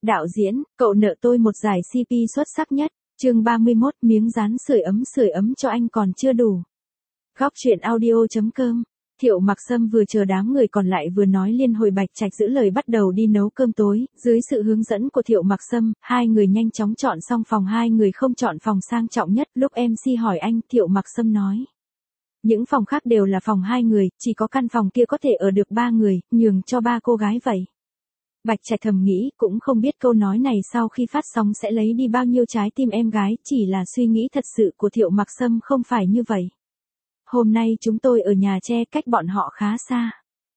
Đạo diễn, cậu nợ tôi một giải CP xuất sắc nhất. Chương 31, miếng dán sưởi ấm cho anh còn chưa đủ. Góc truyện audio.com. Thiệu Mặc Sâm vừa chờ đám người còn lại vừa nói liên hồi Bạch Trạch giữ lời bắt đầu đi nấu cơm tối, dưới sự hướng dẫn của Thiệu Mặc Sâm, hai người nhanh chóng chọn xong phòng, hai người không chọn phòng sang trọng nhất. Lúc MC hỏi anh, Thiệu Mặc Sâm nói: những phòng khác đều là phòng hai người, chỉ có căn phòng kia có thể ở được ba người, nhường cho ba cô gái vậy. Bạch Trạch thầm nghĩ, cũng không biết câu nói này sau khi phát sóng sẽ lấy đi bao nhiêu trái tim em gái, chỉ là suy nghĩ thật sự của Thiệu Mặc Sâm không phải như vậy. Hôm nay chúng tôi ở nhà tre cách bọn họ khá xa.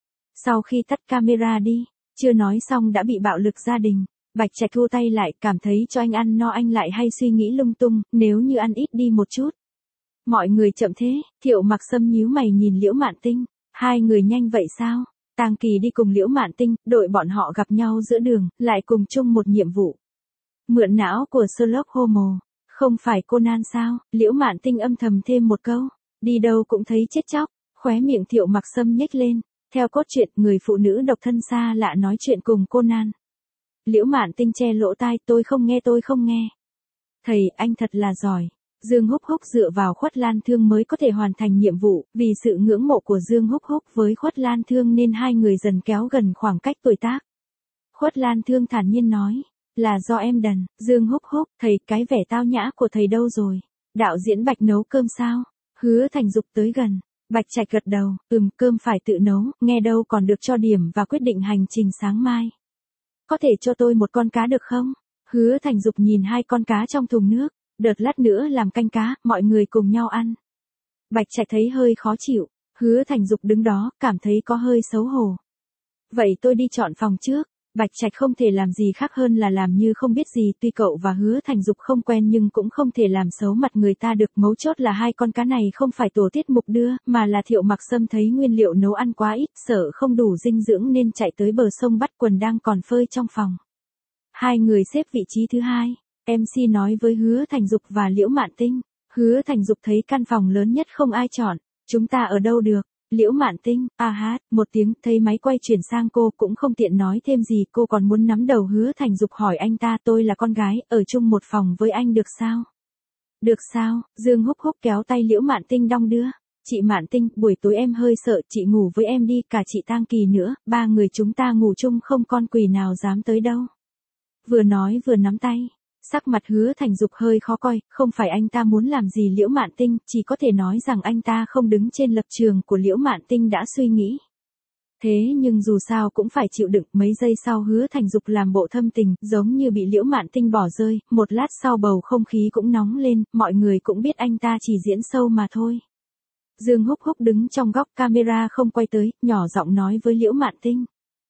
Sau khi tắt camera đi, chưa nói xong đã bị bạo lực gia đình. Bạch Trạch thu tay lại, cảm thấy cho anh ăn no anh lại hay suy nghĩ lung tung, nếu như ăn ít đi một chút. Mọi người chậm thế, Thiệu Mặc Sâm nhíu mày nhìn Liễu Mạn Tinh, hai người nhanh vậy sao? Tang Kỳ đi cùng Liễu Mạn Tinh, đội bọn họ gặp nhau giữa đường, lại cùng chung một nhiệm vụ. Mượn não của Sherlock Holmes, không phải Conan sao? Liễu Mạn Tinh âm thầm thêm một câu, đi đâu cũng thấy chết chóc, khóe miệng Thiệu Mặc Sâm nhếch lên, theo cốt truyện người phụ nữ độc thân xa lạ nói chuyện cùng Conan. Liễu Mạn Tinh che lỗ tai, tôi không nghe. Thầy, anh thật là giỏi. Dương Húc Húc dựa vào Khuất Lan Thương mới có thể hoàn thành nhiệm vụ, vì sự ngưỡng mộ của Dương Húc Húc với Khuất Lan Thương nên hai người dần kéo gần khoảng cách tuổi tác. Khuất Lan Thương thản nhiên nói, là do em đần. Dương Húc Húc, thầy, cái vẻ tao nhã của thầy đâu rồi? Đạo diễn Bạch nấu cơm sao? Hứa Thành Dục tới gần. Bạch Trạch gật đầu, cơm phải tự nấu, nghe đâu còn được cho điểm và quyết định hành trình sáng mai. Có thể cho tôi một con cá được không? Hứa Thành Dục nhìn hai con cá trong thùng nước. Đợt lát nữa làm canh cá, mọi người cùng nhau ăn. Bạch Trạch thấy hơi khó chịu, Hứa Thành Dục đứng đó, cảm thấy có hơi xấu hổ. Vậy tôi đi chọn phòng trước. Bạch Trạch không thể làm gì khác hơn là làm như không biết gì, tuy cậu và Hứa Thành Dục không quen nhưng cũng không thể làm xấu mặt người ta được, mấu chốt là hai con cá này không phải tổ tiết mục đưa, mà là Thiệu Mặc Sâm thấy nguyên liệu nấu ăn quá ít, sợ không đủ dinh dưỡng nên chạy tới bờ sông bắt quần đang còn phơi trong phòng. Hai người xếp vị trí thứ hai. MC nói với Hứa Thành Dục và Liễu Mạn Tinh. Hứa Thành Dục thấy căn phòng lớn nhất không ai chọn. Chúng ta ở đâu được? Liễu Mạn Tinh, một tiếng, thấy máy quay chuyển sang cô cũng không tiện nói thêm gì, cô còn muốn nắm đầu Hứa Thành Dục hỏi anh ta, tôi là con gái, ở chung một phòng với anh được sao? Được sao? Dương Húc Húc kéo tay Liễu Mạn Tinh đong đưa. Chị Mạn Tinh, buổi tối em hơi sợ, chị ngủ với em đi, cả chị Tang Kỳ nữa, ba người chúng ta ngủ chung không con quỷ nào dám tới đâu. Vừa nói vừa nắm tay. Sắc mặt Hứa Thành Dục hơi khó coi, không phải anh ta muốn làm gì Liễu Mạn Tinh, chỉ có thể nói rằng anh ta không đứng trên lập trường của Liễu Mạn Tinh đã suy nghĩ. Thế nhưng dù sao cũng phải chịu đựng, mấy giây sau Hứa Thành Dục làm bộ thâm tình, giống như bị Liễu Mạn Tinh bỏ rơi, một lát sau bầu không khí cũng nóng lên, mọi người cũng biết anh ta chỉ diễn show mà thôi. Dương Húc Húc đứng trong góc, camera không quay tới, nhỏ giọng nói với Liễu Mạn Tinh.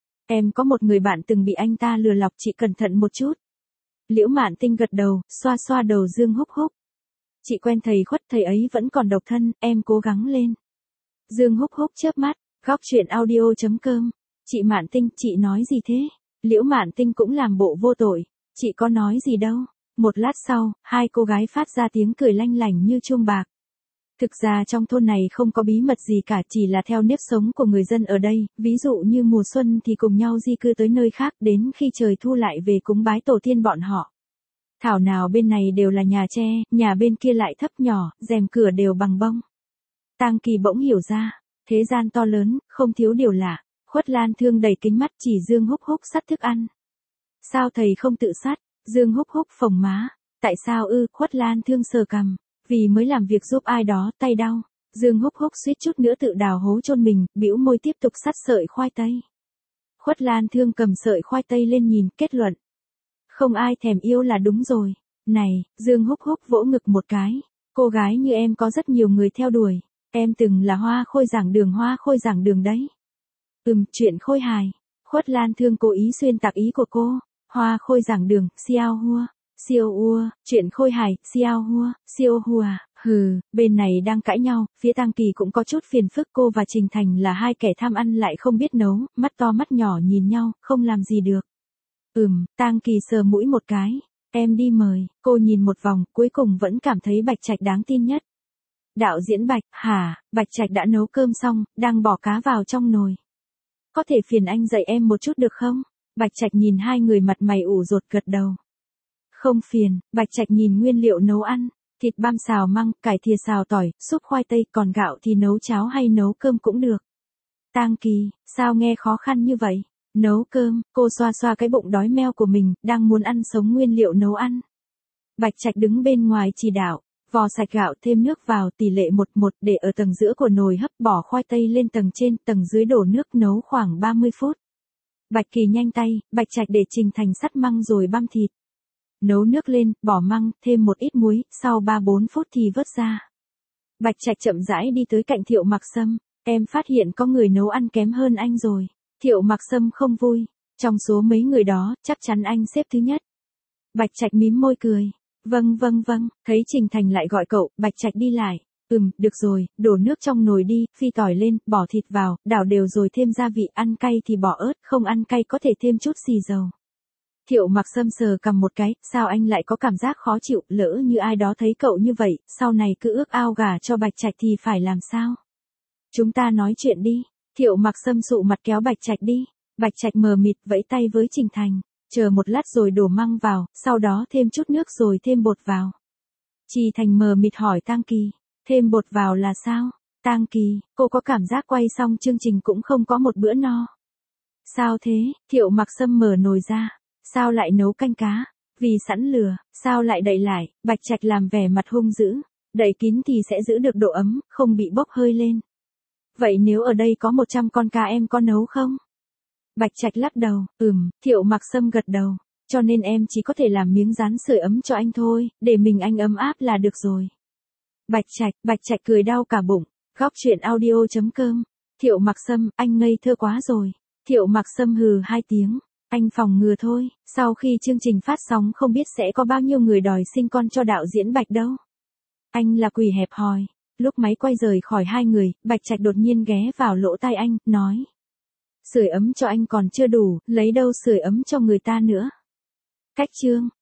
Em có một người bạn từng bị anh ta lừa lọc, chị cẩn thận một chút. Liễu Mạn Tinh gật đầu, xoa xoa đầu Dương Húc Húc. Chị quen thầy Khuất, thầy ấy vẫn còn độc thân, em cố gắng lên. Dương Húc Húc chớp mắt, góc truyện audio.com. Chị Mạn Tinh, chị nói gì thế? Liễu Mạn Tinh cũng làm bộ vô tội. Chị có nói gì đâu. Một lát sau, hai cô gái phát ra tiếng cười lanh lảnh như chuông bạc. Thực ra trong thôn này không có bí mật gì cả, chỉ là theo nếp sống của người dân ở đây, ví dụ như mùa xuân thì cùng nhau di cư tới nơi khác, đến khi trời thu lại về cúng bái tổ tiên bọn họ. Thảo nào bên này đều là nhà tre, nhà bên kia lại thấp nhỏ, rèm cửa đều bằng bông. Tang Kỳ bỗng hiểu ra, thế gian to lớn, không thiếu điều lạ. Khuất Lan Thương đầy kính mắt chỉ Dương Húc Húc sắt thức ăn. Sao thầy không tự sắt? Dương Húc Húc phồng má. Tại sao Khuất Lan Thương sờ cằm. Vì mới làm việc giúp ai đó, tay đau. Dương Húc Húc suýt chút nữa tự đào hố chôn mình, bĩu môi tiếp tục sắt sợi khoai tây. Khuất Lan Thương cầm sợi khoai tây lên nhìn, kết luận. Không ai thèm yêu là đúng rồi. Này, Dương Húc Húc vỗ ngực một cái. Cô gái như em có rất nhiều người theo đuổi. Em từng là hoa khôi giảng đường đấy. Chuyện khôi hài. Khuất Lan Thương cố ý xuyên tạc ý của cô. Hoa khôi giảng đường, xiao hua. Siêu ua, chuyện khôi hài, xiao hua, siêu hùa, bên này đang cãi nhau, phía Tang Kỳ cũng có chút phiền phức, cô và Trình Thành là hai kẻ tham ăn lại không biết nấu, mắt to mắt nhỏ nhìn nhau, không làm gì được. Tang Kỳ sờ mũi một cái, em đi mời, cô nhìn một vòng, cuối cùng vẫn cảm thấy Bạch Trạch đáng tin nhất. Đạo diễn Bạch, Bạch Trạch đã nấu cơm xong, đang bỏ cá vào trong nồi. Có thể phiền anh dạy em một chút được không? Bạch Trạch nhìn hai người mặt mày ủ rột gật đầu. Không phiền, Bạch Trạch nhìn nguyên liệu nấu ăn, thịt băm xào măng, cải thìa xào tỏi, súp khoai tây, còn gạo thì nấu cháo hay nấu cơm cũng được. Tang Kỳ, sao nghe khó khăn như vậy? Nấu cơm, cô xoa xoa cái bụng đói meo của mình, đang muốn ăn sống nguyên liệu nấu ăn. Bạch Trạch đứng bên ngoài chỉ đạo, vò sạch gạo thêm nước vào tỷ lệ 1:1 để ở tầng giữa của nồi hấp, bỏ khoai tây lên tầng trên, tầng dưới đổ nước nấu khoảng 30 phút. Bạch Kỳ nhanh tay, Bạch Trạch để Trình Thành sắt măng rồi băm thịt. Nấu nước lên, bỏ măng, thêm một ít muối, sau 3-4 phút thì vớt ra. Bạch Trạch chậm rãi đi tới cạnh Thiệu Mặc Sâm, em phát hiện có người nấu ăn kém hơn anh rồi. Thiệu Mặc Sâm không vui, trong số mấy người đó, chắc chắn anh xếp thứ nhất. Bạch Trạch mím môi cười, vâng, thấy Trình Thành lại gọi cậu, Bạch Trạch đi lại. Được rồi, đổ nước trong nồi đi, phi tỏi lên, bỏ thịt vào, đảo đều rồi thêm gia vị, ăn cay thì bỏ ớt, không ăn cay có thể thêm chút xì dầu. Thiệu Mặc Sâm sờ cằm một cái, sao anh lại có cảm giác khó chịu, lỡ như ai đó thấy cậu như vậy, sau này cứ ước ao gả cho Bạch Trạch thì phải làm sao? Chúng ta nói chuyện đi. Thiệu Mặc Sâm sụ mặt kéo Bạch Trạch đi. Bạch Trạch mờ mịt vẫy tay với Trình Thành, chờ một lát rồi đổ măng vào, sau đó thêm chút nước rồi thêm bột vào. Trình Thành mờ mịt hỏi Tang Kỳ, thêm bột vào là sao? Tang Kỳ, cô có cảm giác quay xong chương trình cũng không có một bữa no. Sao thế? Thiệu Mặc Sâm mở nồi ra. Sao lại nấu canh cá? Vì sẵn lửa, sao lại đậy lại? Bạch Trạch làm vẻ mặt hung dữ, đậy kín thì sẽ giữ được độ ấm, không bị bốc hơi lên. Vậy nếu ở đây có 100 con cá em có nấu không? Bạch Trạch lắc đầu, Thiệu Mặc Sâm gật đầu, cho nên em chỉ có thể làm miếng rán sưởi ấm cho anh thôi, để mình anh ấm áp là được rồi. Bạch Trạch cười đau cả bụng, góc chuyện audio.com, Thiệu Mặc Sâm, anh ngây thơ quá rồi. Thiệu Mặc Sâm hừ 2 tiếng. Anh phòng ngừa thôi, sau khi chương trình phát sóng không biết sẽ có bao nhiêu người đòi sinh con cho đạo diễn Bạch đâu. Anh là quỷ hẹp hòi. Lúc máy quay rời khỏi hai người, Bạch Trạch đột nhiên ghé vào lỗ tai anh, nói. Sưởi ấm cho anh còn chưa đủ, lấy đâu sưởi ấm cho người ta nữa. Cách chương.